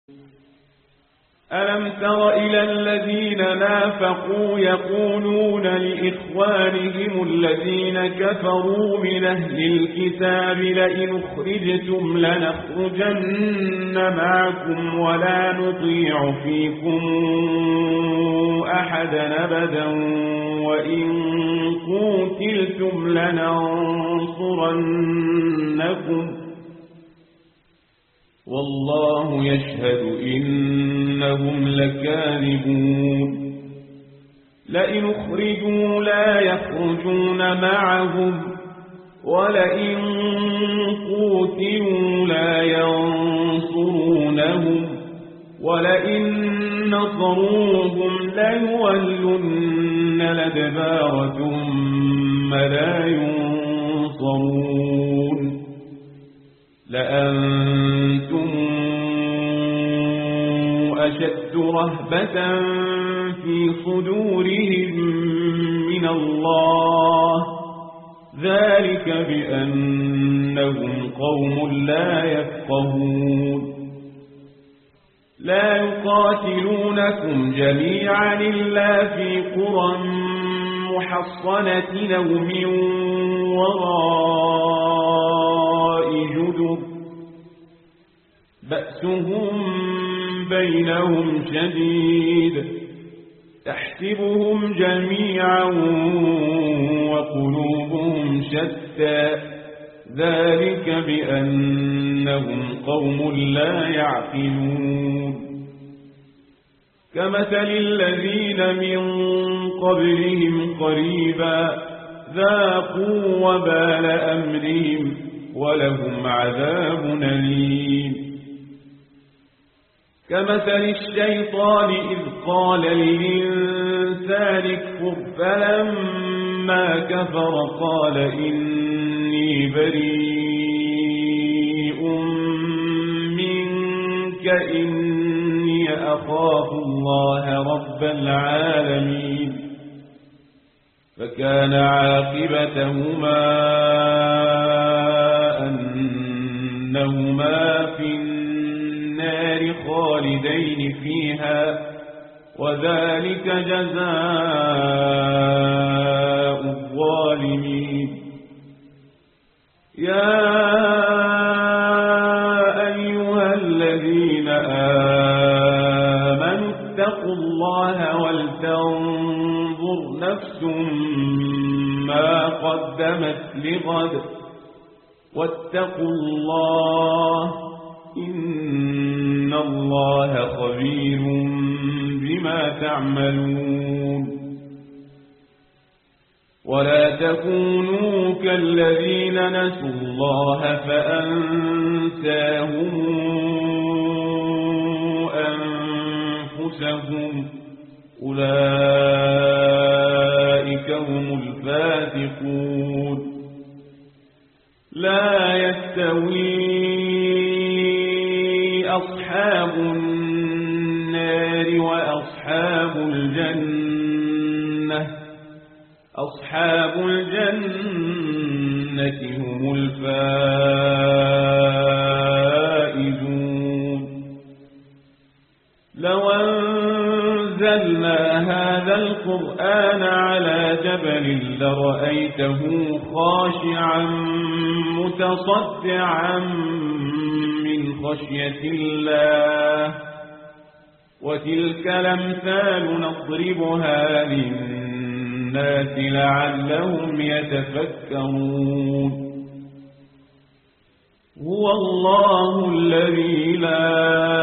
ألم تر إلى الذين نافقوا يقولون لإخوانهم الذين كفروا من أهل الكتاب لئن أخرجتم لنخرجن معكم ولا نطيع فيكم أحدا أبدا وإن قوتلتم لننصرنكم والله يشهد إنهم لكاذبون لئن أخرجوا لا يخرجون معهم ولئن قوتلوا لا ينصرونهم ولئن نصروهم ليولن الأدبار ثم لا ينصرون لأنتم أشد رهبة في صدورهم من الله ذلك بأنهم قوم لا يفقهون لا يقاتلونكم جميعا إلا في قرى محصنة أو من وراء جدر بأسهم بينهم شديد تحسبهم جميعا وقلوبهم شتى ذلك بأنهم قوم لا يعقلون كمثل الذين من قبلهم قريبا ذاقوا وبال أمرهم ولهم عذاب أليم كمثل الشيطان إذ قال للإنسان اكفر فلما كفر قال إني بريء منك إني أخاف الله رب العالمين فكان عاقبتهما أنهما في النار خالدين فيها وذلك جزاء الظالمين يا أيها الذين آمنوا اتقوا الله ولتنظر نفس ما قدمت لغد واتقوا الله إن الله خبير بما تعملون ولا تكونوا كالذين نسوا الله فأنساهم أنفسهم أولئك هم الفاسقون لا يستوي أصحاب النار وأصحاب الجنة أصحاب الجنة هم الفائزون لو أنزلنا هذا القرآن على جبل لرأيته خاشعا متصدعا من خشية الله وتلك الأمثال نضربها للناس لعلهم يتفكرون هو الله الذي لا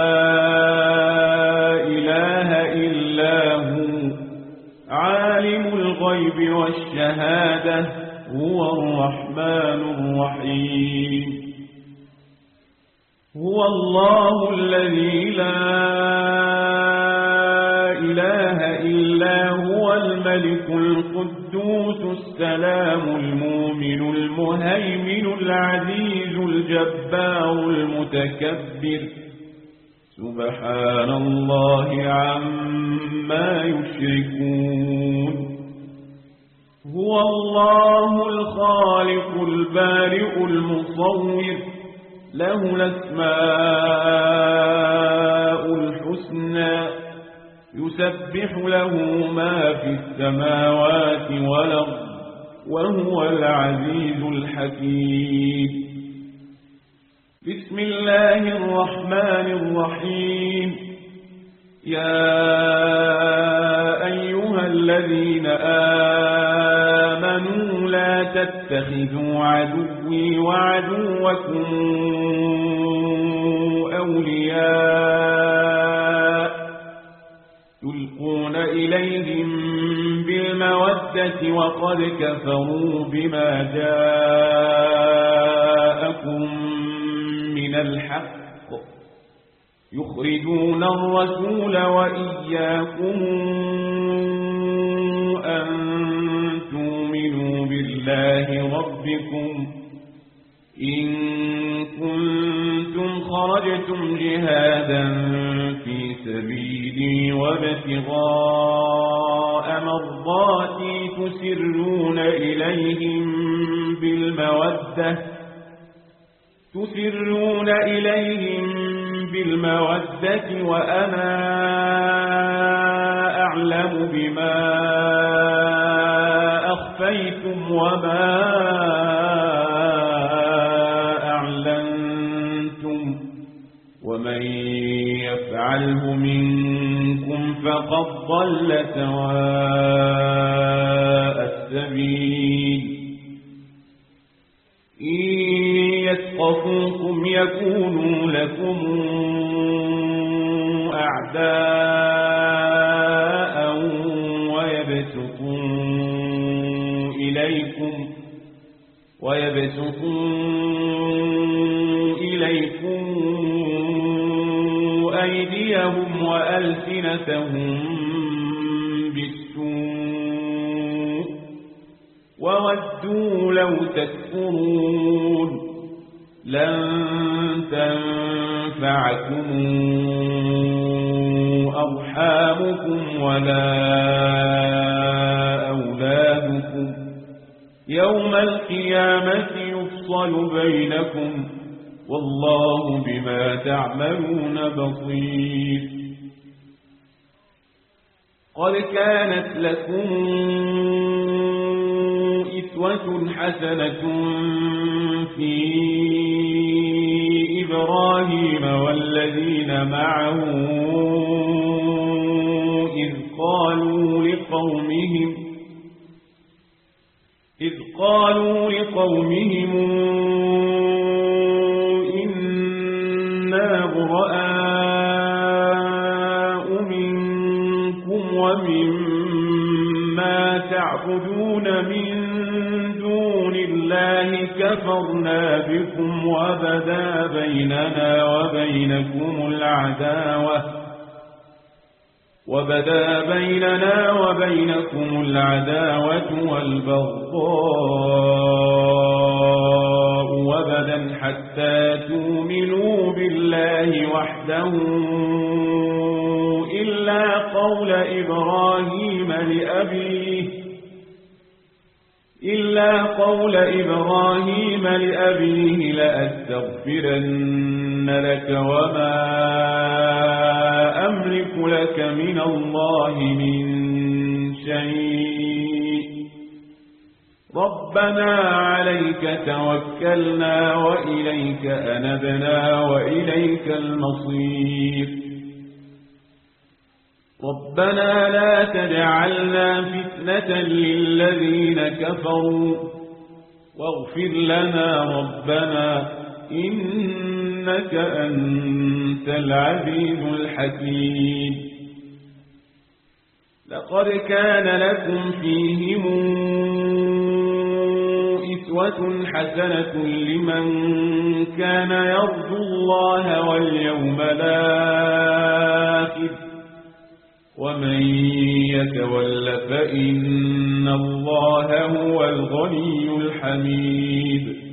إله إلا هو عالم الغيب والشهادة هو الرحمن الرحيم هو الله الذي لا إله إلا هو الملك القدوس السلام المؤمن المهيمن العزيز الجبار المتكبر سبحان الله عما يشركون هو الله الخالق البارئ المصور له الأسماء يسبح له ما في السماوات والأرض وهو العزيز الحكيم. بسم الله الرحمن الرحيم. يا أيها الذين آمنوا لا تتخذوا عدوي وعدوكم أولياء تلقون إليهم بالمودة وقد كفروا بما جاءكم من الحق يخرجون الرسول وإياكم أن تؤمنوا بالله ربكم إن كنتم خرجتم جهادا في سبيلي وابتغاء مرضاتي تسرون إليهم بالمودة وأنا أعلم بما أخفيتم وما أعلنتم ومن يفعله منكم فقد ضل سواء السبيل. إن يثقفوكم يكونوا لكم أعداء ويبسطوا إليكم أيديهم وألسنتهم بالسوء وودوا لو تكفرون. لن تنفعكم أرحامكم ولا أولادكم يوم القيامة يفصل بينكم والله بما تعملون بصير. قد كانت لكم أسوة حسنة في إبراهيم والذين معه إذ قالوا لقومهم إنا براء منكم ومما تعبدون من دون الله كفرنا بكم وبدا بيننا وبينكم العداوة والبغضاء وبدا حتى تؤمنوا بالله وحده إلا قول إبراهيم لأبيه لأستغفرن لك وما أملك لك من الله من شيء ربنا عليك توكلنا وإليك أنبنا وإليك المصير. ربنا لا تجعلنا فتنة للذين كفروا واغفر لنا ربنا إنك أنت العزيز الحكيم. لقد كان لكم فيهم أسوة حسنة لمن كان يرجو الله واليوم الآخر ومن يتول فإن الله هو الغني الحميد.